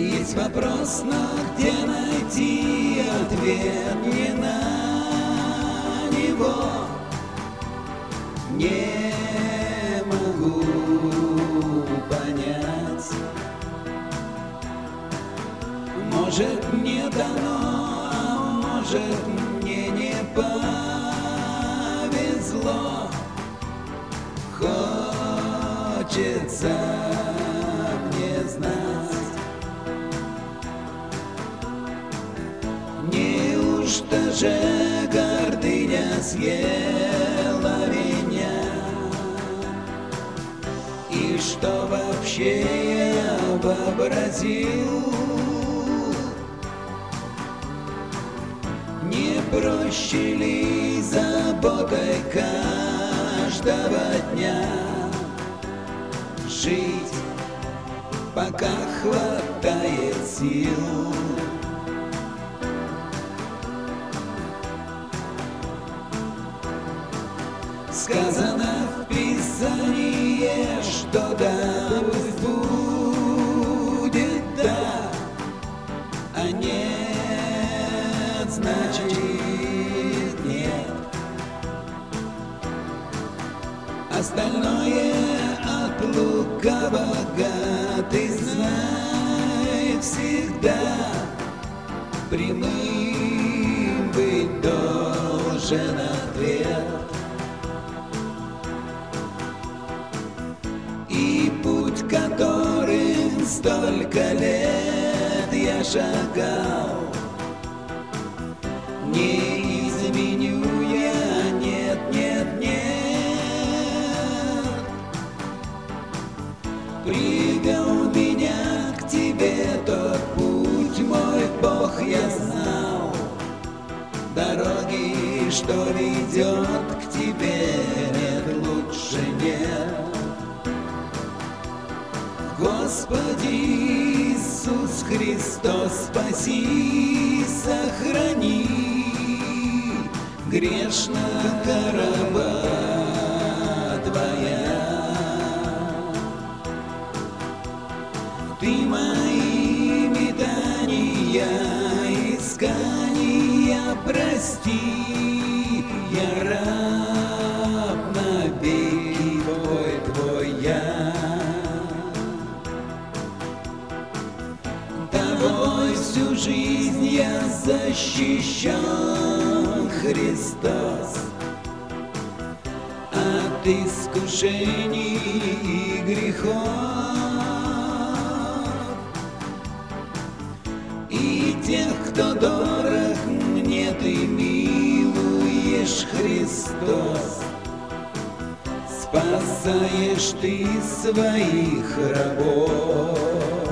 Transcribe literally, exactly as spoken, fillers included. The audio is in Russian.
Есть вопрос, но где найти ответ не на него? Не могу понять. Может, мне дано, а может, мне не повезло. Хочется мне знать, неужто же гордыня съела меня? И что вообще я вообразил? Не проще ли заботой каждого дня жить, пока хватает сил? Сказано в Писании, что да, пусть будет да, а нет, значит нет. Остальное от лукавого ты знай всегда. Прямым быть должен ответ. И путь, которым столько лет я шагал, не изменю я, нет, нет, нет. Привел меня к тебе тот путь, мой Бог, я знал. Дороги, что ведет к тебе, нет, лучше нет. Господи Иисус Христос, спаси, сохрани грешного раба Твоя. Ты мои метания, искания прости, я раб навеки Твой, Твой я. Тобой всю жизнь я защищен, Христос, от искушений и грехов. И тех, кто дорог мне, ты милуешь, Христос, спасаешь ты своих рабов.